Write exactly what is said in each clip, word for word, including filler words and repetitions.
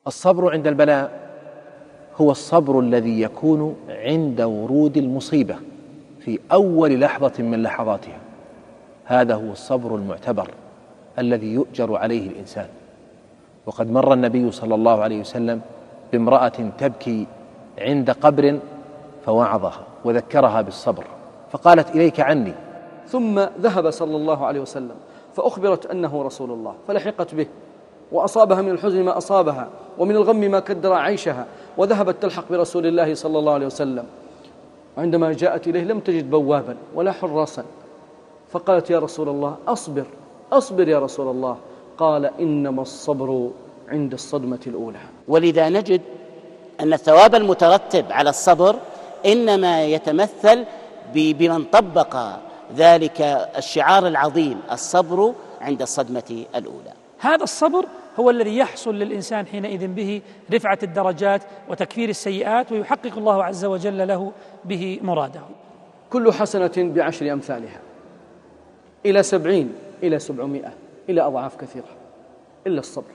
الصبر عند البلاء هو الصبر الذي يكون عند ورود المصيبة في أول لحظة من لحظاتها، هذا هو الصبر المعتبر الذي يؤجر عليه الإنسان. وقد مر النبي صلى الله عليه وسلم بامرأة تبكي عند قبر فوعظها وذكرها بالصبر فقالت إليك عني، ثم ذهب صلى الله عليه وسلم فأخبرت أنه رسول الله فلحقت به وأصابها من الحزن ما أصابها ومن الغم ما كدر عيشها، وذهبت تلحق برسول الله صلى الله عليه وسلم. عندما جاءت إليه لم تجد بوابا ولا حراسا، فقالت يا رسول الله أصبر أصبر يا رسول الله. قال إنما الصبر عند الصدمة الأولى. ولذا نجد أن الثواب المترتب على الصبر إنما يتمثل بمن طبق ذلك الشعار العظيم الصبر عند الصدمة الأولى. هذا الصبر هو الذي يحصل للإنسان حينئذ به رفعة الدرجات وتكفير السيئات، ويحقق الله عز وجل له به مراده. كل حسنة بعشر أمثالها إلى سبعين إلى سبعمائة إلى أضعاف كثيرة إلا الصبر.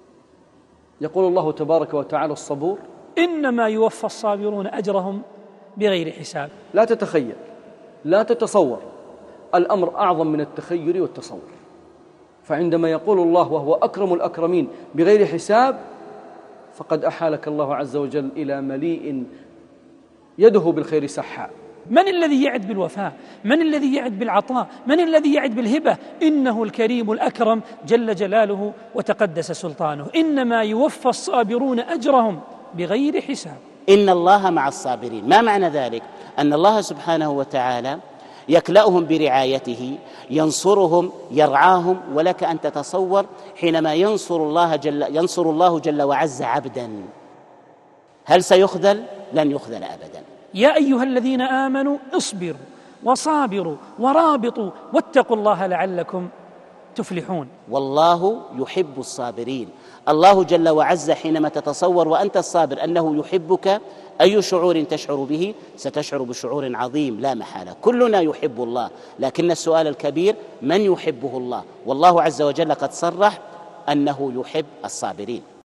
يقول الله تبارك وتعالى الصبور إنما يوفى الصابرون أجرهم بغير حساب. لا تتخيل لا تتصور، الأمر أعظم من التخيل والتصور. فعندما يقول الله وهو أكرم الأكرمين بغير حساب فقد أحالك الله عز وجل إلى مليء يده بالخير سحاء. من الذي يعد بالوفاء؟ من الذي يعد بالعطاء؟ من الذي يعد بالهبة؟ إنه الكريم الأكرم جل جلاله وتقدس سلطانه. إنما يوفى الصابرون أجرهم بغير حساب. إن الله مع الصابرين. ما معنى ذلك؟ أن الله سبحانه وتعالى يكلأهم برعايته، ينصرهم، يرعاهم. ولك أن تتصور حينما ينصر الله جل, ينصر الله جل وعز عبدا، هل سيخذل؟ لن يخذل أبدا. يا أيها الذين آمنوا اصبروا وصابروا ورابطوا واتقوا الله لعلكم تفلحون. والله يحب الصابرين. الله جل وعز حينما تتصور وأنت الصابر أنه يحبك، أي شعور تشعر به؟ ستشعر بشعور عظيم لا محالة. كلنا يحب الله، لكن السؤال الكبير من يحبه الله؟ والله عز وجل قد صرح أنه يحب الصابرين.